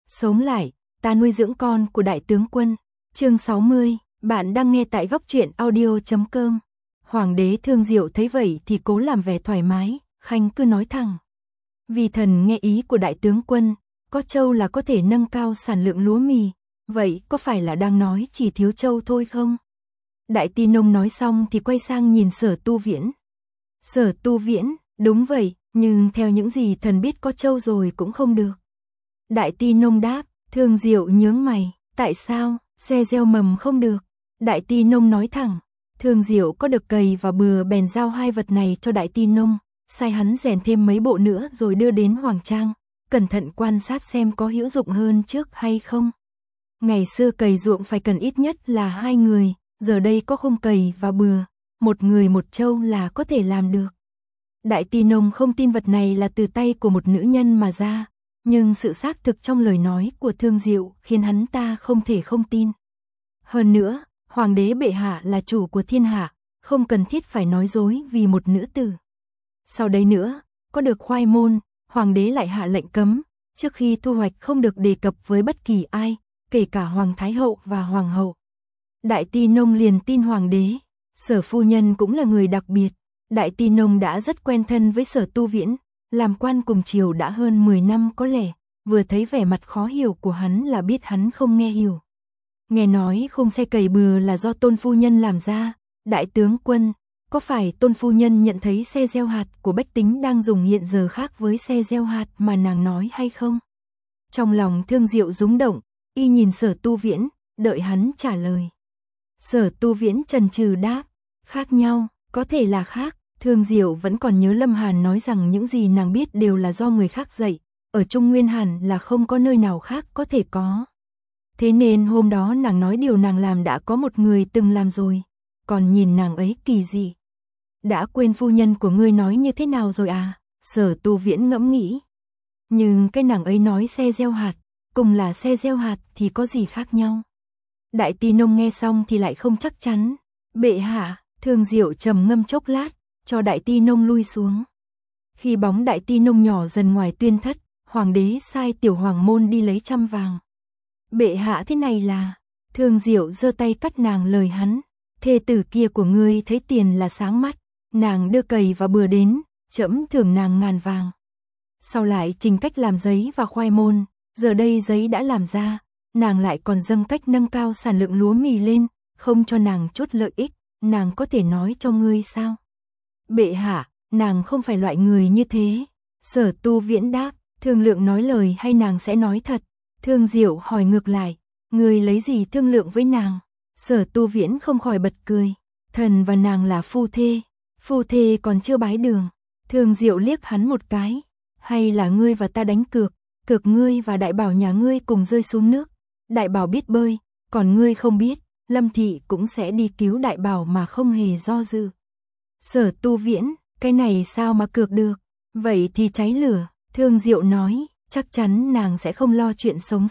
Sống lại, ta nuôi dưỡng con của đại tướng quân. Chương 60, bạn đang nghe tại góc truyện audio.com. Hoàng đế Thương Diệu thấy vậy thì cố làm vẻ thoải mái, khanh cứ nói thẳng. Vì thần nghe ý của đại tướng quân, có trâu là có thể nâng cao sản lượng lúa mì, vậy có phải là đang nói chỉ thiếu trâu thôi không? Đại Ti Nông nói xong thì quay sang nhìn Sở Tu Viễn. Sở Tu Viễn, đúng vậy, nhưng theo những gì thần biết có trâu rồi cũng không được. Đại Ti Nông đáp. Thương Diệu nhướng mày, tại sao, xe gieo mầm không được? Đại Ti Nông nói thẳng. Thương Diệu có được cày và bừa bèn giao hai vật này cho Đại Ti Nông, sai hắn rèn thêm mấy bộ nữa rồi đưa đến Hoàng Trang, cẩn thận quan sát xem có hữu dụng hơn trước hay không. Ngày xưa cày ruộng phải cần ít nhất là 2 người, giờ đây có khung cày và bừa, một người một trâu là có thể làm được. Đại Ti Nông không tin vật này là từ tay của một nữ nhân mà ra, nhưng sự xác thực trong lời nói của Thương Diệu khiến hắn ta không thể không tin. Hơn nữa, Hoàng đế bệ hạ là chủ của thiên hạ, không cần thiết phải nói dối vì một nữ tử. Sau đấy nữa, có được khoai môn, Hoàng đế lại hạ lệnh cấm, trước khi thu hoạch không được đề cập với bất kỳ ai, kể cả Hoàng Thái Hậu và Hoàng Hậu. Đại Ti Nông liền tin Hoàng đế, Sở phu nhân cũng là người đặc biệt. Đại Ti Nông đã rất quen thân với Sở Tu Viễn, làm quan cùng triều đã hơn 10 năm có lẽ, vừa thấy vẻ mặt khó hiểu của hắn là biết hắn không nghe hiểu. Nghe nói khung xe cày bừa là do Tôn phu nhân làm ra, đại tướng quân, có phải Tôn phu nhân nhận thấy xe gieo hạt của bách tính đang dùng hiện giờ khác với xe gieo hạt mà nàng nói hay không? Trong lòng Thương Diệu rúng động, y nhìn Sở Tu Viễn, đợi hắn trả lời. Sở Tu Viễn chần chừ đáp, khác nhau, có thể là khác. Thương Diệu vẫn còn nhớ Lâm Hàn nói rằng những gì nàng biết đều là do người khác dạy, ở Trung Nguyên hẳn là không có nơi nào khác có thể có. Thế nên hôm đó nàng nói điều nàng làm đã có một người từng làm rồi, còn nhìn nàng ấy kỳ dị. Đã quên phu nhân của ngươi nói như thế nào rồi à? Sở Tu Viễn ngẫm nghĩ. Nhưng cái nàng ấy nói xe gieo hạt, cùng là xe gieo hạt thì có gì khác nhau? Đại Ti Nông nghe xong thì lại không chắc chắn. Bệ hạ, Thương Diệu trầm ngâm chốc lát, cho Đại Ti Nông lui xuống. Khi bóng Đại Ti Nông nhỏ dần ngoài tuyên thất, Hoàng đế sai tiểu hoàng môn đi lấy trăm vàng. Bệ hạ, thế này là... Thương Diệu giơ tay cắt nàng lời hắn. Thê tử kia của ngươi thấy tiền là sáng mắt, nàng đưa cày và bừa đến, trẫm thưởng nàng 1000 vàng. Sau lại trình cách làm giấy và khoai môn, giờ đây giấy đã làm ra, nàng lại còn dâng cách nâng cao sản lượng lúa mì lên, không cho nàng chút lợi ích, nàng có thể nói cho ngươi sao? Bệ hạ, nàng không phải loại người như thế. Sở Tu Viễn đáp, thương lượng nói lời hay nàng sẽ nói thật? Thương Diệu hỏi ngược lại, ngươi lấy gì thương lượng với nàng? Sở Tu Viễn không khỏi bật cười, thần và nàng là phu thê còn chưa bái đường. Thương Diệu liếc hắn một cái, hay là ngươi và ta đánh cược, cược ngươi và Đại Bảo nhà ngươi cùng rơi xuống nước. Đại Bảo biết bơi, còn ngươi không biết, Lâm thị cũng sẽ đi cứu Đại Bảo mà không hề do dự. Sở Tu Viễn, cái này sao mà cược được? Vậy thì cháy lửa. Thương Diệu nói, chắc chắn nàng sẽ không lo chuyện sống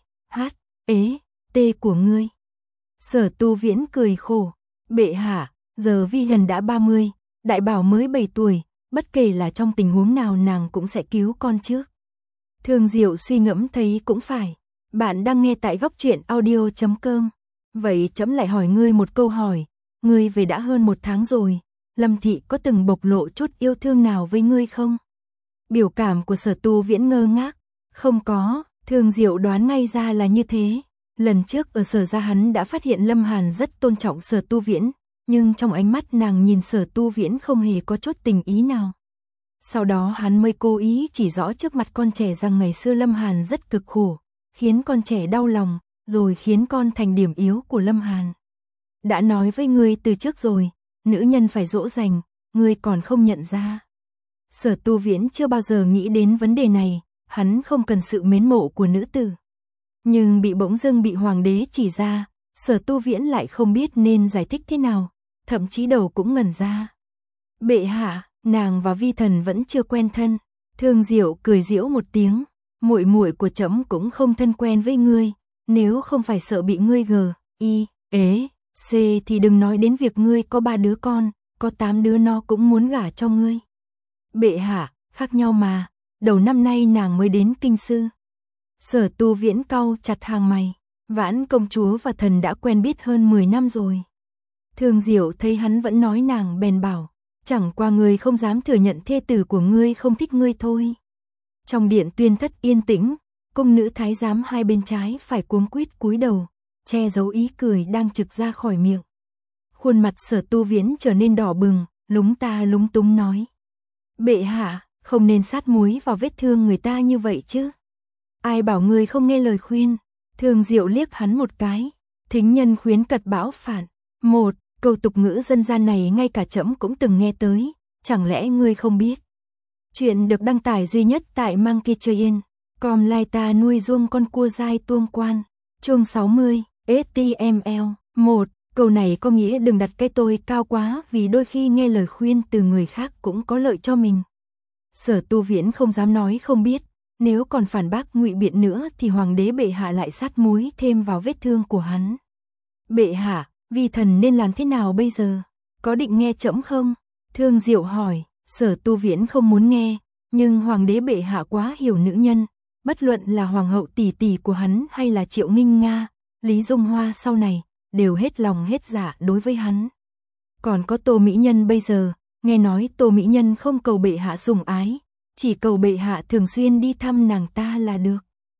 tê của ngươi. Sở Tu Viễn cười khổ, bệ hạ, giờ Vi Hần đã 30, Đại Bảo mới 7 tuổi, bất kể là trong tình huống nào nàng cũng sẽ cứu con trước. Thương Diệu suy ngẫm thấy cũng phải. Bạn đang nghe tại góc truyện audio.com. Vậy trẫm lại hỏi ngươi một câu hỏi, ngươi về đã hơn 1 tháng rồi, Lâm thị có từng bộc lộ chút yêu thương nào với ngươi không? Biểu cảm của Sở Tu Viễn ngơ ngác. Không có. Thương Diệu đoán ngay ra là như thế. Lần trước ở Sở gia hắn đã phát hiện Lâm Hàn rất tôn trọng Sở Tu Viễn, nhưng trong ánh mắt nàng nhìn Sở Tu Viễn không hề có chút tình ý nào. Sau đó hắn mới cố ý chỉ rõ trước mặt con trẻ rằng ngày xưa Lâm Hàn rất cực khổ, khiến con trẻ đau lòng, rồi khiến con thành điểm yếu của Lâm Hàn. Đã nói với ngươi từ trước rồi, nữ nhân phải dỗ dành, ngươi còn không nhận ra. Sở Tu Viễn chưa bao giờ nghĩ đến vấn đề này, hắn không cần sự mến mộ của nữ tử. Nhưng bỗng dưng bị Hoàng đế chỉ ra, Sở Tu Viễn lại không biết nên giải thích thế nào, thậm chí đầu cũng ngẩn ra. Bệ hạ, nàng và Vi thần vẫn chưa quen thân. Thương Diệu cười giễu một tiếng, muội muội của trẫm cũng không thân quen với ngươi, nếu không phải sợ bị ngươi thì đừng nói đến việc ngươi có 3 đứa con, có 8 đứa nó cũng muốn gả cho ngươi. Bệ hạ, khác nhau mà, đầu năm nay nàng mới đến kinh sư. Sở Tu Viễn cau chặt hàng mày, Vãn công chúa và thần đã quen biết hơn 10 năm rồi. Thương Diệu thấy hắn vẫn nói nàng bèn bảo, chẳng qua ngươi không dám thừa nhận thê tử của ngươi không thích ngươi thôi. Trong điện tuyên thất yên tĩnh, cung nữ thái giám hai bên trái phải cuống quýt cúi đầu, che giấu ý cười đang trực ra khỏi miệng. Khuôn mặt Sở Tu Viễn trở nên đỏ bừng, lúng ta lúng túng nói. Bệ hạ, không nên sát muối vào vết thương người ta như vậy chứ. Ai bảo ngươi không nghe lời khuyên. Thương Diệu liếc hắn một cái. Thính nhân khuyến cật bão phản. Một, câu tục ngữ dân gian này ngay cả trẫm cũng từng nghe tới. Chẳng lẽ ngươi không biết? Chuyện được đăng tải duy nhất tại Monkeytrain.com. Lai ta nuôi ruông con cua dai tuông quan. Chương 60, HTML. 1. Câu này có nghĩa đừng đặt cái tôi cao quá vì đôi khi nghe lời khuyên từ người khác cũng có lợi cho mình. Sở Tu Viễn không dám nói không biết, nếu còn phản bác ngụy biện nữa thì hoàng đế bệ hạ lại sát muối thêm vào vết thương của hắn. Bệ hạ, vi thần nên làm thế nào bây giờ? Có định nghe trẫm không? Thương Diệu hỏi. Sở Tu Viễn không muốn nghe, nhưng hoàng đế bệ hạ quá hiểu nữ nhân, bất luận là hoàng hậu tỷ tỷ của hắn hay là Triệu Nghinh Nga, Lý Dung Hoa sau này, đều hết lòng hết dạ đối với hắn. Còn có Tô Mỹ Nhân bây giờ, nghe nói Tô Mỹ Nhân không cầu bệ hạ sủng ái, chỉ cầu bệ hạ thường xuyên đi thăm nàng ta là được.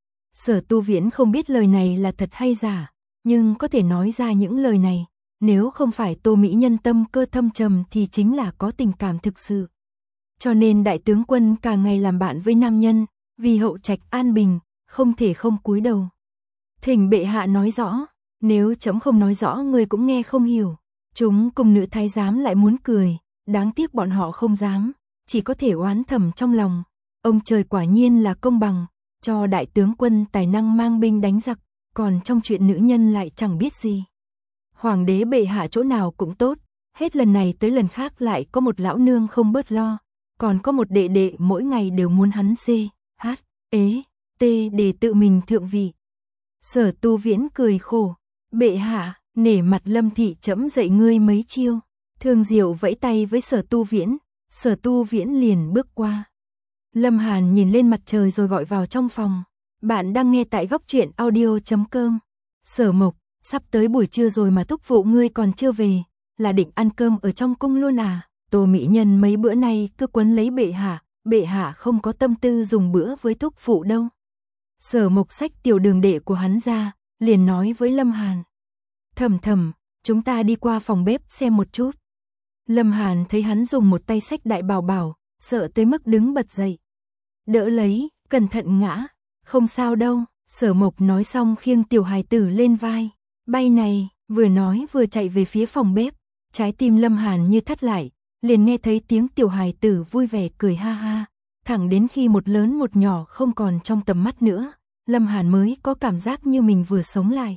Sở Tu Viễn không biết lời này là thật hay giả, nhưng có thể nói ra những lời này, nếu không phải Tô Mỹ Nhân tâm cơ thâm trầm thì chính là có tình cảm thực sự. Cho nên đại tướng quân cả ngày làm bạn với nam nhân, vì hậu trạch an bình, không thể không cúi đầu. Thỉnh bệ hạ nói rõ, nếu trẫm không nói rõ người cũng nghe không hiểu. Chúng cung nữ thái giám lại muốn cười, đáng tiếc bọn họ không dám, chỉ có thể oán thầm trong lòng. Ông trời quả nhiên là công bằng, cho đại tướng quân tài năng mang binh đánh giặc, còn trong chuyện nữ nhân lại chẳng biết gì. Hoàng đế bệ hạ chỗ nào cũng tốt, hết lần này tới lần khác lại có một lão nương không bớt lo, còn có một đệ đệ mỗi ngày đều muốn hắn để tự mình thượng vị. Sở Tu Viễn cười khổ, bệ hạ, nể mặt Lâm thị trẫm dạy ngươi mấy chiêu. Thương Diệu vẫy tay với Sở Tu Viễn liền bước qua. Lâm Hàn nhìn lên mặt trời rồi gọi vào trong phòng. Bạn đang nghe tại Góc Truyện Audio.com. Sở Mộc, sắp tới buổi trưa rồi mà thúc phụ ngươi còn chưa về, là định ăn cơm ở trong cung luôn à? Tô Mỹ Nhân mấy bữa nay cứ quấn lấy bệ hạ không có tâm tư dùng bữa với thúc phụ đâu. Sở Mộc xách tiểu đường đệ của hắn ra, liền nói với Lâm Hàn. Thầm, chúng ta đi qua phòng bếp xem một chút. Lâm Hàn thấy hắn dùng một tay xách đại bảo bảo, sợ tới mức đứng bật dậy. Đỡ lấy, cẩn thận ngã. Không sao đâu, Sở Mộc nói xong khiêng tiểu hài tử lên vai. Bay này, vừa nói vừa chạy về phía phòng bếp. Trái tim Lâm Hàn như thắt lại, liền nghe thấy tiếng tiểu hài tử vui vẻ cười ha ha. Thẳng đến khi một lớn một nhỏ không còn trong tầm mắt nữa, Lâm Hàn mới có cảm giác như mình vừa sống lại.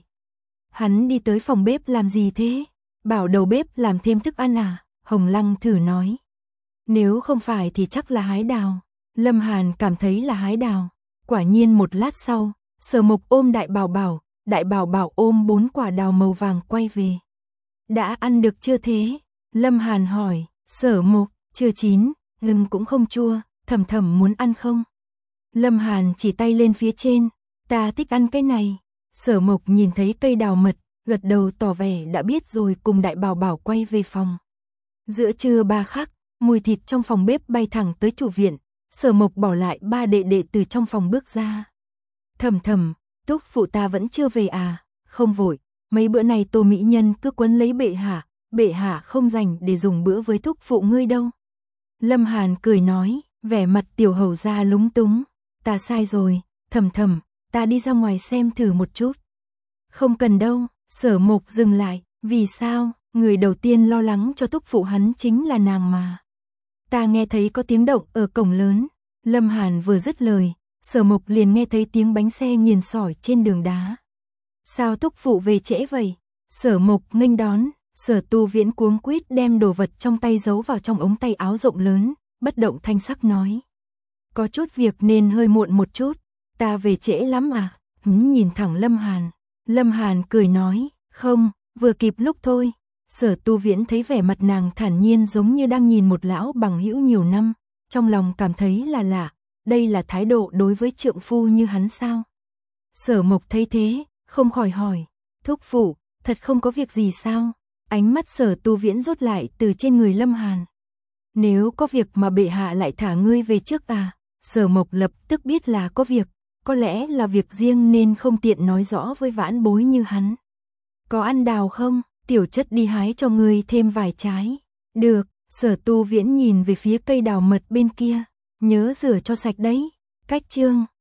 Hắn đi tới phòng bếp làm gì thế? Bảo đầu bếp làm thêm thức ăn à? Hồng Lăng thử nói. Nếu không phải thì chắc là hái đào. Lâm Hàn cảm thấy là hái đào. Quả nhiên một lát sau, Sở Mộc ôm đại bảo bảo ôm 4 quả đào màu vàng quay về. Đã ăn được chưa thế? Lâm Hàn hỏi. Sở Mộc, chưa chín, gừng cũng không chua, Thầm muốn ăn không? Lâm Hàn chỉ tay lên phía trên. Ta thích ăn cái này. Sở Mộc nhìn thấy cây đào mật, gật đầu tỏ vẻ đã biết rồi cùng đại bảo bảo quay về phòng. Giữa trưa 3 khắc, mùi thịt trong phòng bếp bay thẳng tới chủ viện. Sở Mộc bỏ lại 3 đệ đệ từ trong phòng bước ra. Thầm, thúc phụ ta vẫn chưa về à? Không vội, mấy bữa này Tô Mỹ Nhân cứ quấn lấy bệ hạ không dành để dùng bữa với thúc phụ ngươi đâu. Lâm Hàn cười nói, vẻ mặt tiểu hầu gia lúng túng. Ta sai rồi, thầm, ta đi ra ngoài xem thử một chút. Không cần đâu, Sở Mộc dừng lại, vì sao? Người đầu tiên lo lắng cho thúc phụ hắn chính là nàng mà. Ta nghe thấy có tiếng động ở cổng lớn. Lâm Hàn vừa dứt lời, Sở Mộc liền nghe thấy tiếng bánh xe nghiền sỏi trên đường đá. Sao thúc phụ về trễ vậy? Sở Mộc nghênh đón. Sở Tu Viễn cuống quýt đem đồ vật trong tay giấu vào trong ống tay áo rộng lớn, bất động thanh sắc nói. Có chút việc nên hơi muộn một chút. Ta về trễ lắm à? Nhìn thẳng Lâm Hàn. Lâm Hàn cười nói, không, vừa kịp lúc thôi. Sở Tu Viễn thấy vẻ mặt nàng thản nhiên giống như đang nhìn một lão bằng hữu nhiều năm, trong lòng cảm thấy là lạ, đây là thái độ đối với trượng phu như hắn sao? Sở Mộc thấy thế, không khỏi hỏi, thúc phụ, thật không có việc gì sao? Ánh mắt Sở Tu Viễn rút lại từ trên người Lâm Hàn. Nếu có việc mà bệ hạ lại thả ngươi về trước à? Sở Mộc lập tức biết là có việc, có lẽ là việc riêng nên không tiện nói rõ với vãn bối như hắn. Có ăn đào không? Tiểu chất đi hái cho ngươi thêm vài trái. Được, Sở Tu Viễn nhìn về phía cây đào mật bên kia, nhớ rửa cho sạch đấy. Cách chương